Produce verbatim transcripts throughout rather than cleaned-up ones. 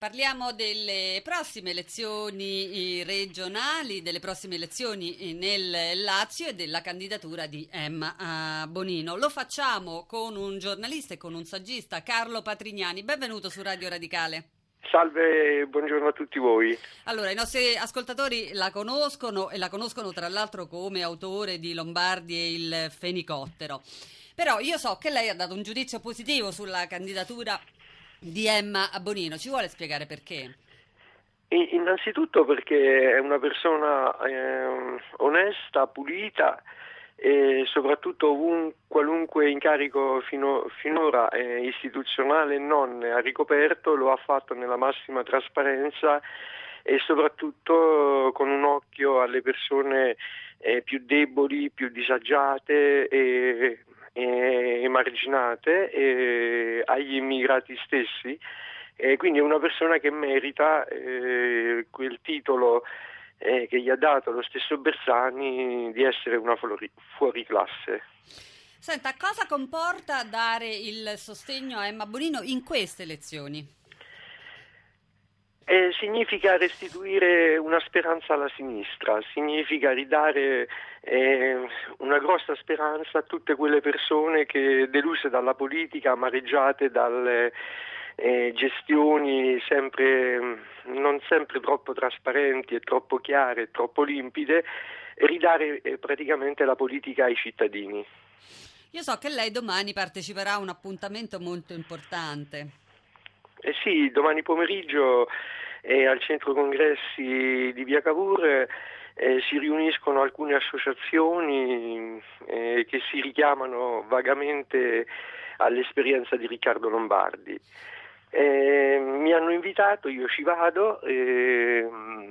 Parliamo delle prossime elezioni regionali, delle prossime elezioni nel Lazio e della candidatura di Emma Bonino. Lo facciamo con un giornalista e con un saggista, Carlo Patrignani. Benvenuto su Radio Radicale. Salve, buongiorno a tutti voi. Allora, i nostri ascoltatori la conoscono e la conoscono tra l'altro come autore di Lombardi e il Fenicottero. Però io so che lei ha dato un giudizio positivo sulla candidatura di Emma Bonino. Ci vuole spiegare perché? Innanzitutto perché è una persona eh, onesta, pulita e soprattutto ovunque, qualunque incarico fino, finora eh, istituzionale e non ha ricoperto lo ha fatto nella massima trasparenza e soprattutto con un occhio alle persone eh, più deboli, più disagiate e emarginate e agli immigrati stessi, e quindi è una persona che merita eh, quel titolo eh, che gli ha dato lo stesso Bersani di essere una fuori, fuoriclasse. Senta, cosa comporta dare il sostegno a Emma Bonino in queste elezioni? Eh, significa restituire una speranza alla sinistra, significa ridare eh, una grossa speranza a tutte quelle persone che, deluse dalla politica, amareggiate dalle eh, gestioni sempre, non sempre troppo trasparenti e troppo chiare e troppo limpide, ridare eh, praticamente la politica ai cittadini. Io so che lei domani parteciperà a un appuntamento molto importante. Eh sì, domani pomeriggio eh, al centro congressi di Via Cavour eh, si riuniscono alcune associazioni eh, che si richiamano vagamente all'esperienza di Riccardo Lombardi. Eh, mi hanno invitato, io ci vado e,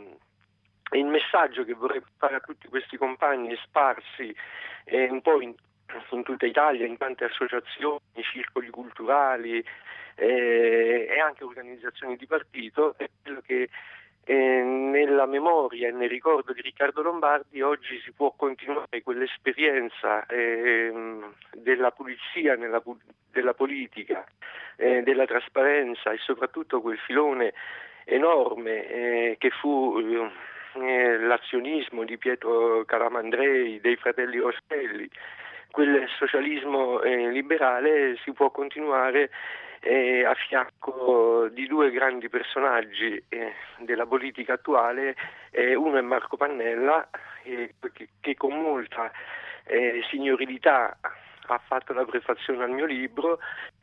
e il messaggio che vorrei fare a tutti questi compagni sparsi eh, un po' in, in tutta Italia, in tante associazioni, circoli culturali, Eh, e anche organizzazioni di partito, è quello che eh, nella memoria e nel ricordo di Riccardo Lombardi oggi si può continuare quell'esperienza eh, della pulizia nella, della politica, eh, della trasparenza e soprattutto quel filone enorme eh, che fu eh, l'azionismo di Pietro Calamandrei, dei fratelli Rosselli. Quel socialismo eh, liberale si può continuare eh, a fianco di due grandi personaggi eh, della politica attuale. Eh, uno è Marco Pannella, eh, che, che con molta eh, signorilità ha fatto la prefazione al mio libro,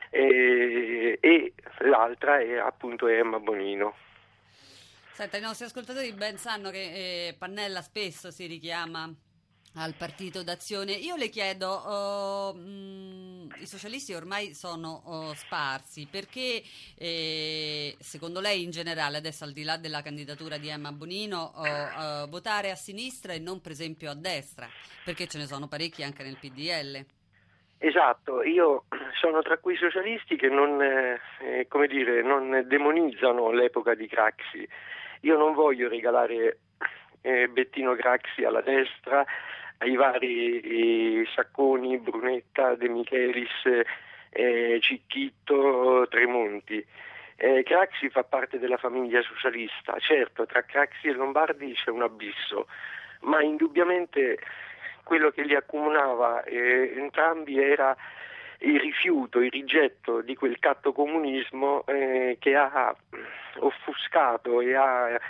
eh, e l'altra è appunto Emma Bonino. Senta, i nostri ascoltatori ben sanno che eh, Pannella spesso si richiama al Partito d'Azione. Io le chiedo, oh, mh, i socialisti ormai sono oh, sparsi, perché eh, secondo lei in generale, adesso al di là della candidatura di Emma Bonino, oh, uh, votare a sinistra e non per esempio a destra, perché ce ne sono parecchi anche nel P D L? Esatto, io sono tra quei socialisti che non, eh, come dire, non demonizzano l'epoca di Craxi. Io non voglio regalare eh, Bettino Craxi alla destra, ai vari eh, Sacconi, Brunetta, De Michelis, eh, Cicchitto, Tremonti. Eh, Craxi fa parte della famiglia socialista, certo tra Craxi e Lombardi c'è un abisso, ma indubbiamente quello che li accomunava eh, entrambi era il rifiuto, il rigetto di quel cattocomunismo eh, che ha offuscato e ha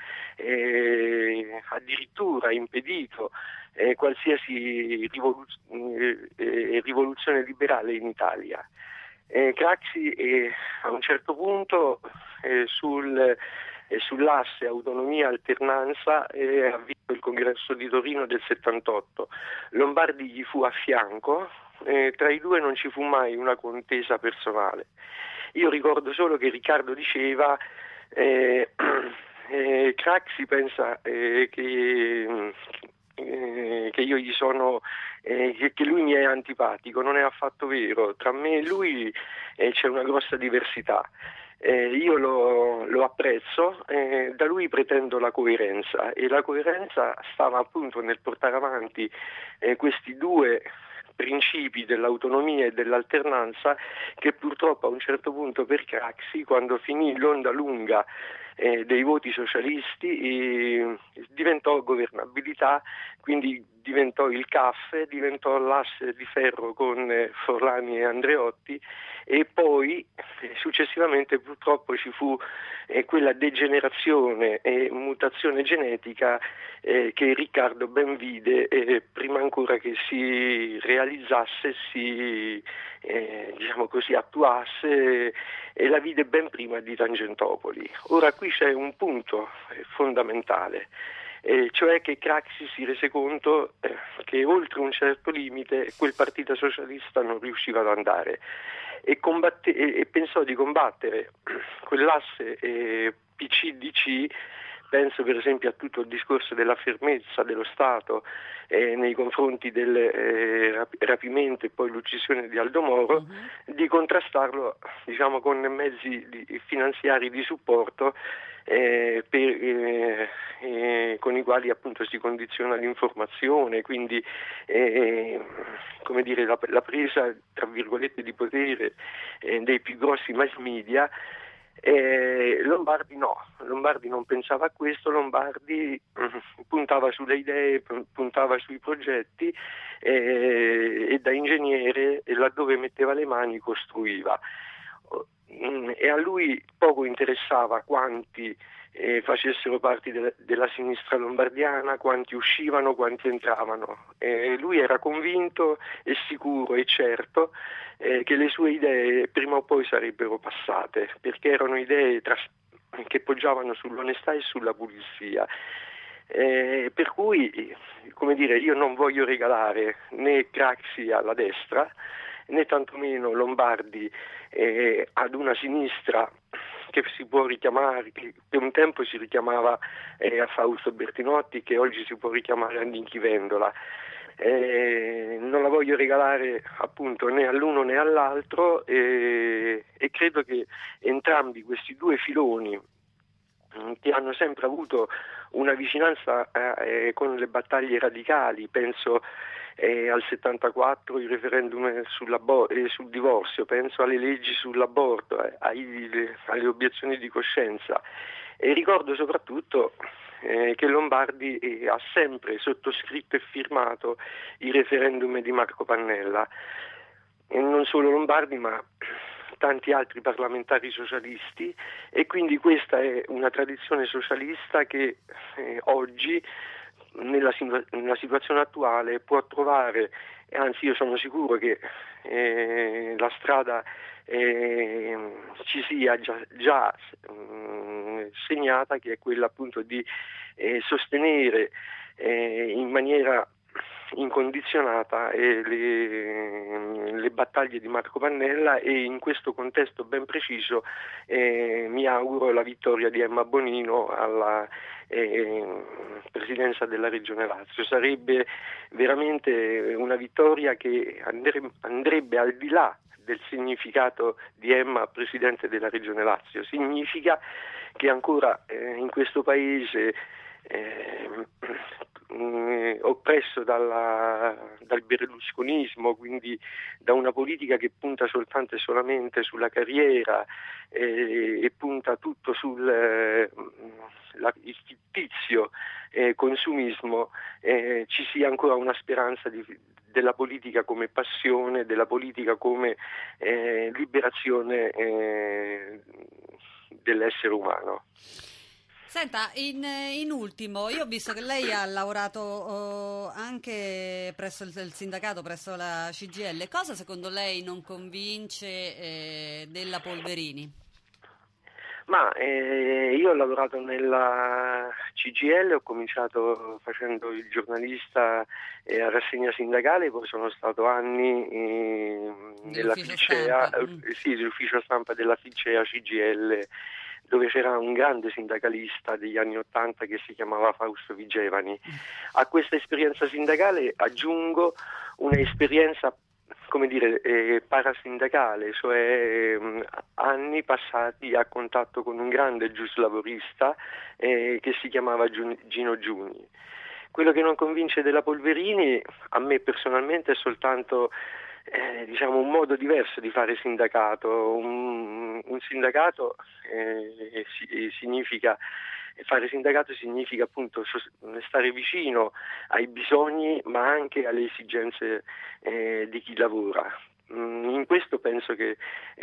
eh, addirittura impedito eh, qualsiasi rivoluz- eh, rivoluzione liberale in Italia. Eh, Craxi eh, a un certo punto eh, sul, eh, sull'asse autonomia-alternanza eh, ha vinto il congresso di Torino del settantotto. Lombardi gli fu a fianco, eh, tra i due non ci fu mai una contesa personale. Io ricordo solo che Riccardo diceva eh, eh, Craxi pensa eh, che, eh, che io gli sono eh, che, che lui mi è antipatico. Non è affatto vero, tra me e lui eh, c'è una grossa diversità. Eh, io lo, lo apprezzo, eh, da lui pretendo la coerenza, e la coerenza stava appunto nel portare avanti eh, questi due principi dell'autonomia e dell'alternanza che purtroppo a un certo punto per Craxi, quando finì l'onda lunga eh, dei voti socialisti, eh, diventò governabilità, quindi diventò il C A F, diventò l'asse di ferro con eh, Forlani e Andreotti, e poi eh, successivamente purtroppo ci fu eh, quella degenerazione e mutazione genetica eh, che Riccardo ben vide eh, prima ancora che si realizzasse, si eh, diciamo così attuasse, e la vide ben prima di Tangentopoli. Ora qui c'è un punto eh, fondamentale. Eh, cioè che Craxi si rese conto eh, che oltre un certo limite quel partito socialista non riusciva ad andare e, combatte- e, e pensò di combattere quell'asse eh, P C D C. Penso per esempio a tutto il discorso della fermezza dello Stato eh, nei confronti del eh, rap- rapimento e poi l'uccisione di Aldo Moro, uh-huh. di contrastarlo, diciamo, con mezzi di, finanziari di supporto eh, per, eh, eh, con i quali appunto si condiziona l'informazione, quindi eh, come dire, la, la presa tra virgolette di potere eh, dei più grossi mass media. Eh, Lombardi no, Lombardi non pensava a questo, Lombardi mm, puntava sulle idee, puntava sui progetti eh, e da ingegnere, e laddove metteva le mani costruiva. Mm, e a lui poco interessava quanti eh, facessero parte de- della sinistra lombardiana, quanti uscivano, quanti entravano. Eh, lui era convinto e sicuro e certo eh, che le sue idee prima o poi sarebbero passate, perché erano idee tras- che poggiavano sull'onestà e sulla pulizia. Eh, per cui, come dire, io non voglio regalare né Craxi alla destra, né tantomeno Lombardi eh, ad una sinistra che si può richiamare, che un tempo si richiamava eh, a Fausto Bertinotti, che oggi si può richiamare a Nichi Vendola. Eh, non la voglio regalare appunto né all'uno né all'altro, eh, e credo che entrambi questi due filoni che hanno sempre avuto una vicinanza eh, con le battaglie radicali, penso eh, al settantaquattro il referendum eh, sul divorzio, penso alle leggi sull'aborto, eh, ai, le, alle obiezioni di coscienza, e ricordo soprattutto eh, che Lombardi eh, ha sempre sottoscritto e firmato i referendum di Marco Pannella, e non solo Lombardi ma tanti altri parlamentari socialisti, e quindi questa è una tradizione socialista che eh, oggi nella, nella situazione attuale può trovare, anzi io sono sicuro che eh, la strada eh, ci sia già, già eh, segnata, che è quella appunto di eh, sostenere eh, in maniera incondizionata eh, le, le battaglie di Marco Pannella, e in questo contesto ben preciso eh, mi auguro la vittoria di Emma Bonino alla eh, presidenza della Regione Lazio. Sarebbe veramente una vittoria che andrebbe, andrebbe al di là del significato di Emma presidente della Regione Lazio. Significa che ancora eh, in questo paese eh, mh, oppresso dalla, dal berlusconismo, quindi da una politica che punta soltanto e solamente sulla carriera eh, e punta tutto sul eh, la, il fittizio eh, consumismo, eh, ci sia ancora una speranza di, della politica come passione, della politica come eh, liberazione eh, dell'essere umano. Senta, in, in ultimo, io ho visto che lei ha lavorato oh, anche presso il, il sindacato, presso la C G I L. Cosa secondo lei non convince eh, della Polverini? Ma eh, io ho lavorato nella C G I L, ho cominciato facendo il giornalista eh, a rassegna sindacale, poi sono stato anni eh, nella Ficea, eh, sì, l'ufficio stampa della Ficea C G I L, dove c'era un grande sindacalista degli anni Ottanta che si chiamava Fausto Vigevani. A questa esperienza sindacale aggiungo un'esperienza, come dire, eh, parasindacale, cioè eh, anni passati a contatto con un grande giuslavorista eh, che si chiamava Gino Giugni. Quello che non convince della Polverini, a me personalmente, è soltanto eh, diciamo un modo diverso di fare sindacato. Un, un sindacato eh, si, significa fare sindacato significa appunto stare vicino ai bisogni ma anche alle esigenze eh, di chi lavora. In questo penso che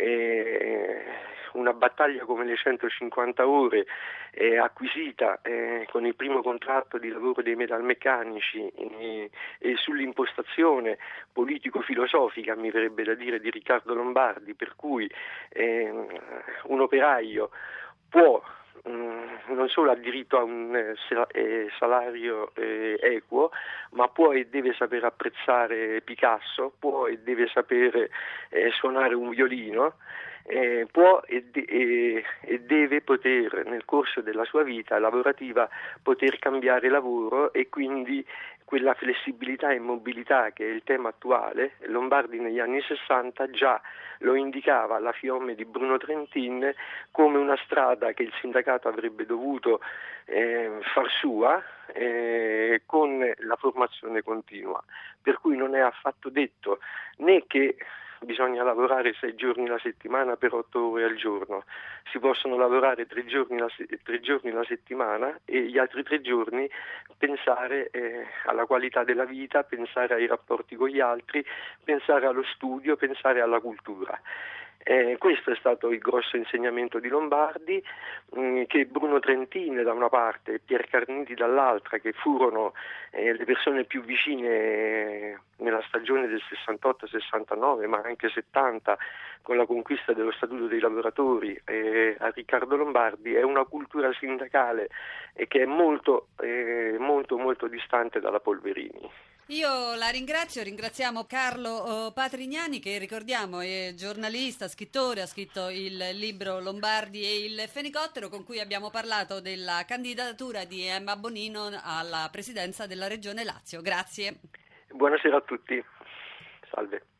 eh, una battaglia come le centocinquanta ore eh, acquisita eh, con il primo contratto di lavoro dei metalmeccanici eh, e sull'impostazione politico-filosofica, mi verrebbe da dire, di Riccardo Lombardi, per cui eh, un operaio può non solo ha diritto a un salario equo, ma può e deve saper apprezzare Picasso, può e deve sapere suonare un violino, eh, può e, de- e, e deve poter nel corso della sua vita lavorativa poter cambiare lavoro, e quindi quella flessibilità e mobilità che è il tema attuale. Lombardi negli anni sessanta già lo indicava alla Fiemme di Bruno Trentin come una strada che il sindacato avrebbe dovuto eh, far sua eh, con la formazione continua, per cui non è affatto detto né che bisogna lavorare sei giorni la settimana per otto ore al giorno, si possono lavorare tre giorni la, se- tre giorni la settimana e gli altri tre giorni pensare eh, alla qualità della vita, pensare ai rapporti con gli altri, pensare allo studio, pensare alla cultura. Eh, questo è stato il grosso insegnamento di Lombardi, mh, che Bruno Trentin da una parte e Pier Carniti dall'altra, che furono eh, le persone più vicine eh, nella stagione del sessantotto sessantanove, ma anche settanta, con la conquista dello Statuto dei lavoratori eh, a Riccardo Lombardi, è una cultura sindacale eh, che è molto, eh, molto, molto distante dalla Polverini. Io la ringrazio, ringraziamo Carlo Patrignani, che ricordiamo è giornalista, scrittore, ha scritto il libro Lombardi e il Fenicottero, con cui abbiamo parlato della candidatura di Emma Bonino alla presidenza della Regione Lazio. Grazie. Buonasera a tutti, salve.